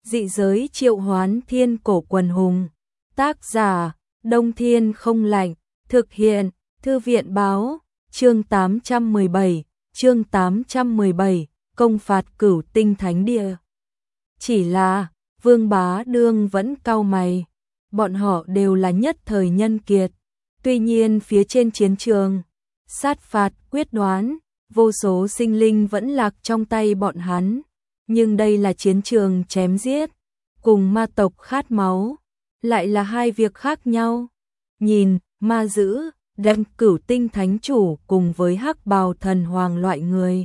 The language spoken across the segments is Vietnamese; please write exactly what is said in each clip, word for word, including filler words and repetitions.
Dị giới triệu hoán thiên cổ quần hùng. Tác giả, Đông Thiên không lạnh. Thực hiện, Thư viện báo. Chương tám trăm mười bảy, chương tám trăm mười bảy, công phạt Cửu Tinh Thánh Địa. Chỉ là, Vương Bá Đương vẫn cau mày. Bọn họ đều là nhất thời nhân kiệt. Tuy nhiên phía trên chiến trường, sát phạt quyết đoán, vô số sinh linh vẫn lạc trong tay bọn hắn. Nhưng đây là chiến trường chém giết, cùng ma tộc khát máu, lại là hai việc khác nhau. Nhìn, ma dữ, đem Cửu Tinh Thánh Chủ cùng với hắc bào thần hoàng loại người.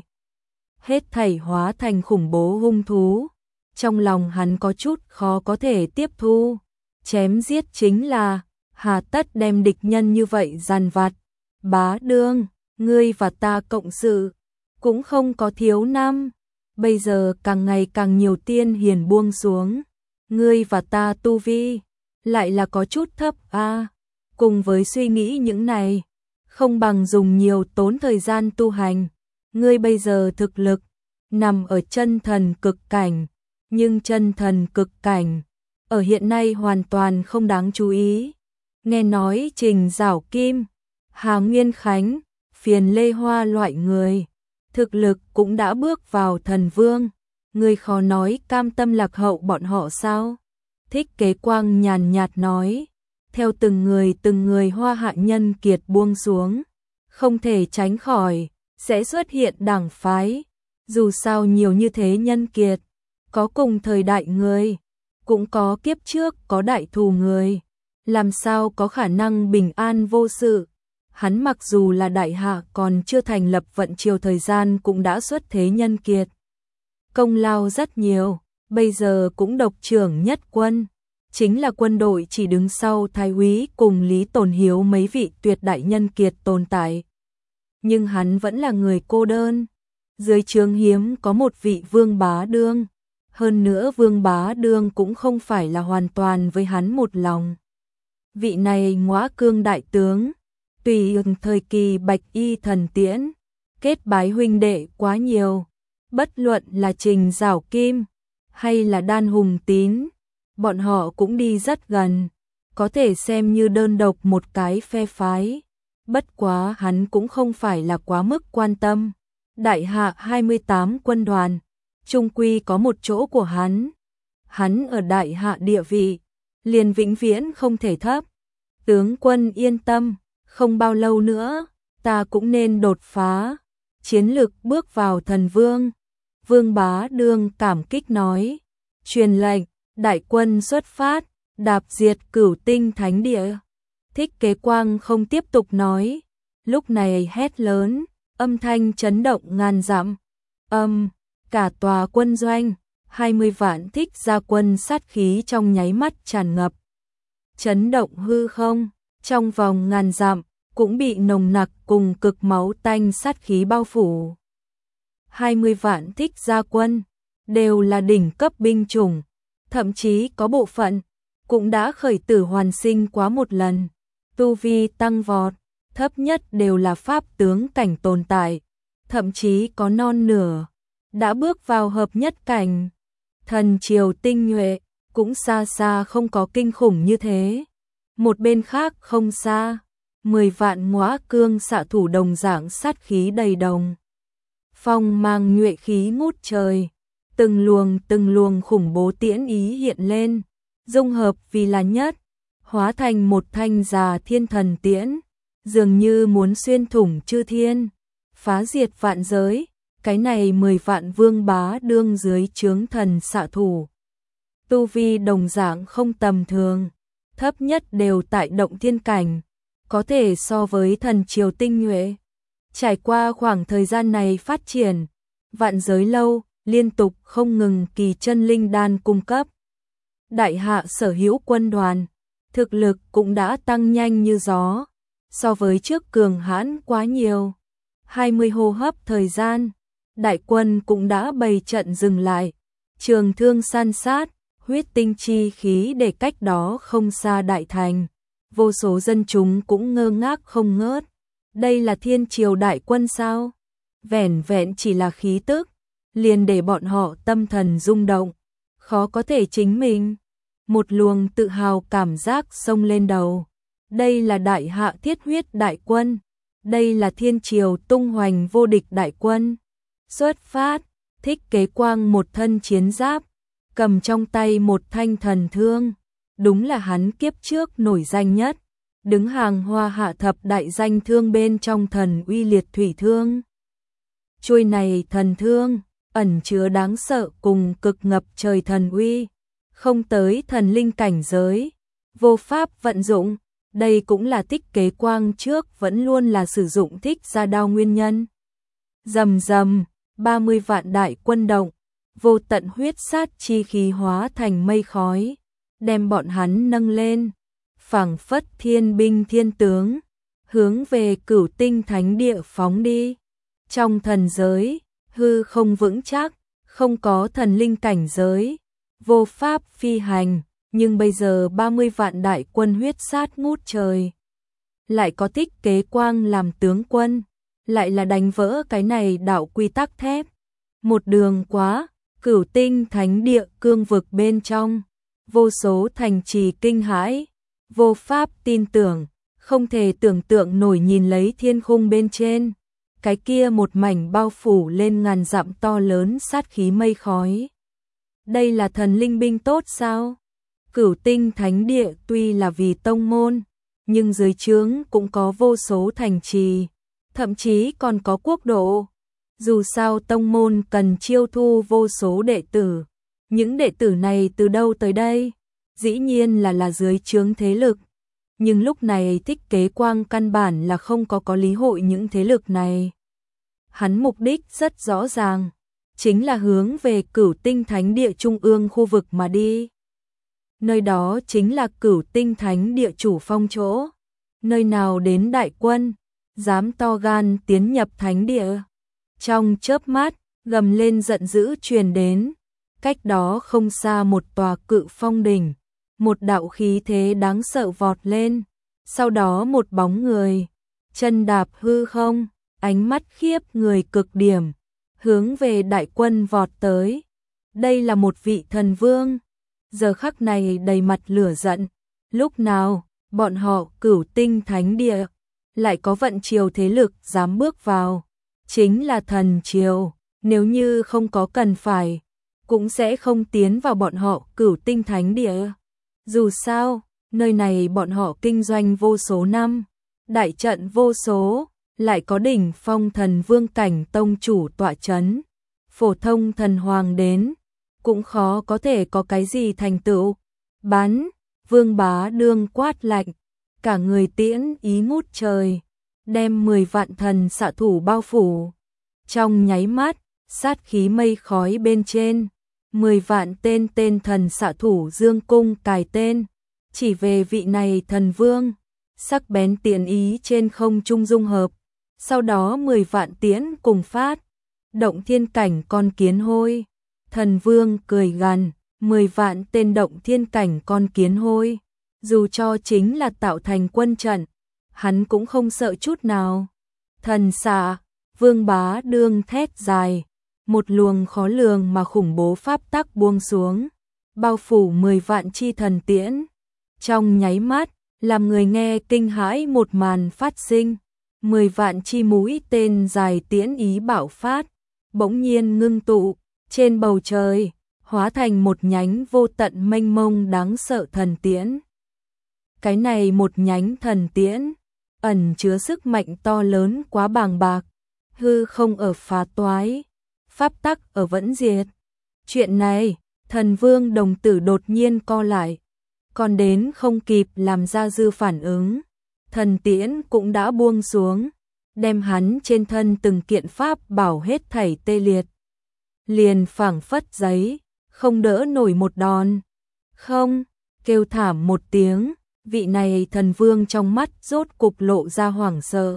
Hết thảy hóa thành khủng bố hung thú. Trong lòng hắn có chút khó có thể tiếp thu. Chém giết chính là, hà tất đem địch nhân như vậy giàn vặt. Bá Đương, ngươi và ta cộng sự, cũng không có thiếu năm. Bây giờ càng ngày càng nhiều tiên hiền buông xuống. Ngươi và ta tu vi, lại là có chút thấp a. À, cùng với suy nghĩ những này, không bằng dùng nhiều tốn thời gian tu hành. Ngươi bây giờ thực lực, nằm ở chân thần cực cảnh. Nhưng chân thần cực cảnh, ở hiện nay hoàn toàn không đáng chú ý. Nghe nói Trình Giảo Kim, Hà Nguyên Khánh, Phiền Lê Hoa loại người, thực lực cũng đã bước vào thần vương. Người khó nói cam tâm lạc hậu bọn họ sao? Thích Kế Quang nhàn nhạt nói, theo từng người từng người hoa hạ nhân kiệt buông xuống, không thể tránh khỏi, sẽ xuất hiện đảng phái. Dù sao nhiều như thế nhân kiệt, có cùng thời đại người, cũng có kiếp trước có đại thù người, làm sao có khả năng bình an vô sự. Hắn mặc dù là đại hạ còn chưa thành lập vận triều thời gian cũng đã xuất thế nhân kiệt. Công lao rất nhiều, bây giờ cũng độc trưởng nhất quân, chính là quân đội chỉ đứng sau Thái úy cùng Lý Tồn Hiếu mấy vị tuyệt đại nhân kiệt tồn tại. Nhưng hắn vẫn là người cô đơn, dưới trướng hiếm có một vị Vương Bá Đương. Hơn nữa Vương Bá Đương cũng không phải là hoàn toàn với hắn một lòng. Vị này Ngõa Cương đại tướng, tùy ứng thời kỳ Bạch Y thần tiễn, kết bái huynh đệ quá nhiều. Bất luận là Trình Giảo Kim, hay là Đan Hùng Tín, bọn họ cũng đi rất gần, có thể xem như đơn độc một cái phe phái. Bất quá hắn cũng không phải là quá mức quan tâm. Đại hạ hai mươi tám quân đoàn, chung quy có một chỗ của hắn. Hắn ở đại hạ địa vị, liền vĩnh viễn không thể thấp. Tướng quân yên tâm, không bao lâu nữa, ta cũng nên đột phá, chiến lực bước vào thần vương. Vương Bá Đương cảm kích nói, truyền lệnh, đại quân xuất phát, đạp diệt Cửu Tinh Thánh Địa. Thích Kế Quang không tiếp tục nói, lúc này hét lớn, âm thanh chấn động ngàn dặm. Âm, cả tòa quân doanh, hai mươi vạn thích gia quân sát khí trong nháy mắt tràn ngập. Chấn động hư không, trong vòng ngàn dặm, cũng bị nồng nặc cùng cực máu tanh sát khí bao phủ. hai mươi vạn thích gia quân, đều là đỉnh cấp binh chủng, thậm chí có bộ phận, cũng đã khởi tử hoàn sinh quá một lần. Tu vi tăng vọt, thấp nhất đều là pháp tướng cảnh tồn tại, thậm chí có non nửa, đã bước vào hợp nhất cảnh. Thần triều tinh nhuệ, cũng xa xa không có kinh khủng như thế. Một bên khác không xa, mười vạn Ngõa Cương xạ thủ đồng dạng sát khí đầy đồng. Phong mang nhuệ khí ngút trời, từng luồng từng luồng khủng bố tiễn ý hiện lên, dung hợp vì là nhất, hóa thành một thanh già thiên thần tiễn, dường như muốn xuyên thủng chư thiên, phá diệt vạn giới. Cái này mười vạn Vương Bá Đương dưới trướng thần xạ thủ, tu vi đồng dạng không tầm thường, thấp nhất đều tại động thiên cảnh, có thể so với thần triều tinh nhuệ. Trải qua khoảng thời gian này phát triển, vạn giới lâu, liên tục không ngừng kỳ chân linh đan cung cấp. Đại hạ sở hữu quân đoàn, thực lực cũng đã tăng nhanh như gió, so với trước cường hãn quá nhiều. hai mươi hô hấp thời gian, đại quân cũng đã bày trận dừng lại, trường thương san sát, huyết tinh chi khí để cách đó không xa đại thành. Vô số dân chúng cũng ngơ ngác không ngớt. Đây là thiên triều đại quân sao? Vẻn vẹn chỉ là khí tức, liền để bọn họ tâm thần rung động. khó có thể chính mình. Một luồng tự hào cảm giác xông lên đầu. Đây là đại hạ thiết huyết đại quân. Đây là thiên triều tung hoành vô địch đại quân. Xuất phát, Thích Kế Quang một thân chiến giáp, cầm trong tay một thanh thần thương. Đúng là hắn kiếp trước nổi danh nhất, đứng hàng hoa hạ thập đại danh thương bên trong thần uy liệt thủy thương. Chuôi này thần thương, ẩn chứa đáng sợ cùng cực ngập trời thần uy, không tới thần linh cảnh giới, vô pháp vận dụng. Đây cũng là Thích Kế Quang trước vẫn luôn là sử dụng thích gia đao nguyên nhân. Rầm rầm, ba mươi vạn đại quân động, vô tận huyết sát chi khí hóa thành mây khói, đem bọn hắn nâng lên, phảng phất thiên binh thiên tướng, hướng về Cửu Tinh Thánh Địa phóng đi. Trong thần giới, hư không vững chắc, không có thần linh cảnh giới, vô pháp phi hành, nhưng bây giờ ba mươi vạn đại quân huyết sát ngút trời. Lại có Thích Kế Quang làm tướng quân, lại là đánh vỡ cái này đạo quy tắc thép. Một đường quá, Cửu Tinh Thánh Địa cương vực bên trong, vô số thành trì kinh hãi, vô pháp tin tưởng, không thể tưởng tượng nổi nhìn lấy thiên khung bên trên. Cái kia một mảnh bao phủ lên ngàn dặm to lớn sát khí mây khói. Đây là thần linh binh tốt sao? Cửu Tinh Thánh Địa tuy là vì tông môn, nhưng dưới trướng cũng có vô số thành trì, thậm chí còn có quốc độ. Dù sao tông môn cần chiêu thu vô số đệ tử, những đệ tử này từ đâu tới đây? Dĩ nhiên là là dưới trướng thế lực. Nhưng lúc này Thích Kế Quang căn bản là không có có lý hội những thế lực này. Hắn mục đích rất rõ ràng, chính là hướng về Cửu Tinh Thánh Địa trung ương khu vực mà đi. Nơi đó chính là Cửu Tinh Thánh Địa chủ phong chỗ. Nơi nào đến đại quân, dám to gan tiến nhập thánh địa. Trong chớp mắt, gầm lên giận dữ truyền đến. Cách đó không xa một tòa cự phong đỉnh, một đạo khí thế đáng sợ vọt lên. Sau đó một bóng người, chân đạp hư không, ánh mắt khiếp người cực điểm, hướng về đại quân vọt tới. Đây là một vị thần vương, giờ khắc này đầy mặt lửa giận. Lúc nào, bọn họ Cửu Tinh Thánh Địa lại có vận triều thế lực dám bước vào, chính là thần triều, nếu như không có cần phải, cũng sẽ không tiến vào bọn họ Cửu Tinh Thánh Địa. Dù sao, nơi này bọn họ kinh doanh vô số năm, đại trận vô số, lại có đỉnh phong thần vương cảnh tông chủ tọa chấn, phổ thông thần hoàng đến, cũng khó có thể có cái gì thành tựu. Bắn, Vương Bá Đương quát lạnh, cả người tiễn ý ngút trời, đem mười vạn thần xạ thủ bao phủ. Trong nháy mắt, sát khí mây khói bên trên, mười vạn tên tên thần xạ thủ dương cung cài tên, chỉ về vị này thần vương, sắc bén tiện ý trên không trung dung hợp. Sau đó mười vạn tiễn cùng phát, động thiên cảnh con kiến hôi. Thần vương cười gằn, mười vạn tên động thiên cảnh con kiến hôi, dù cho chính là tạo thành quân trận, hắn cũng không sợ chút nào. Thần xạ, Vương Bá Đương thét dài, một luồng khó lường mà khủng bố pháp tắc buông xuống, bao phủ mười vạn chi thần tiễn. Trong nháy mắt, làm người nghe kinh hãi một màn phát sinh, mười vạn chi mũi tên dài tiễn ý bạo phát, bỗng nhiên ngưng tụ, trên bầu trời, hóa thành một nhánh vô tận mênh mông đáng sợ thần tiễn. Cái này một nhánh thần tiễn, ẩn chứa sức mạnh to lớn quá bàng bạc, hư không ở phá toái, pháp tắc ở vẫn diệt. Chuyện này, thần vương đồng tử đột nhiên co lại, còn đến không kịp làm ra dư phản ứng, thần tiễn cũng đã buông xuống, đem hắn trên thân từng kiện pháp bảo hết thảy tê liệt. Liền phảng phất giấy, không đỡ nổi một đòn. Không, kêu thảm một tiếng, vị này thần vương trong mắt rốt cục lộ ra hoảng sợ.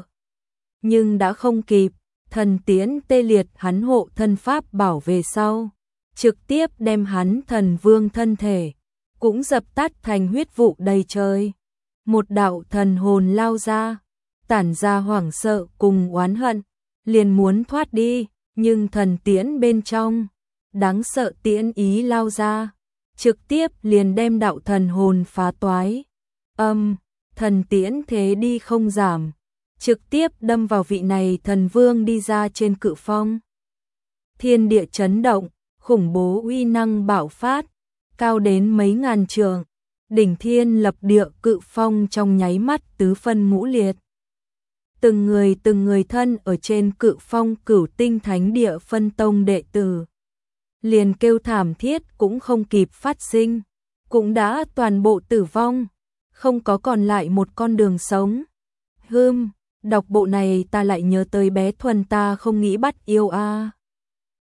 Nhưng đã không kịp, thần tiễn tê liệt hắn hộ thân pháp bảo về sau, trực tiếp đem hắn thần vương thân thể, cũng dập tắt thành huyết vụ đầy trời. Một đạo thần hồn lao ra, tản ra hoảng sợ cùng oán hận, liền muốn thoát đi, nhưng thần tiễn bên trong, đáng sợ tiễn ý lao ra, trực tiếp liền đem đạo thần hồn phá toái. Âm, thần tiễn thế đi không giảm, trực tiếp đâm vào vị này thần vương đi ra trên cự phong. Thiên địa chấn động, khủng bố uy năng bạo phát, cao đến mấy ngàn trượng, đỉnh thiên lập địa cự phong trong nháy mắt tứ phân ngũ liệt. Từng người từng người thân ở trên cự phong Cửu Tinh Thánh Địa phân tông đệ tử, liền kêu thảm thiết cũng không kịp phát sinh, cũng đã toàn bộ tử vong, không có còn lại một con đường sống. Hừm, đọc bộ này ta lại nhớ tới bé Thuần ta không nghĩ bắt yêu a. À.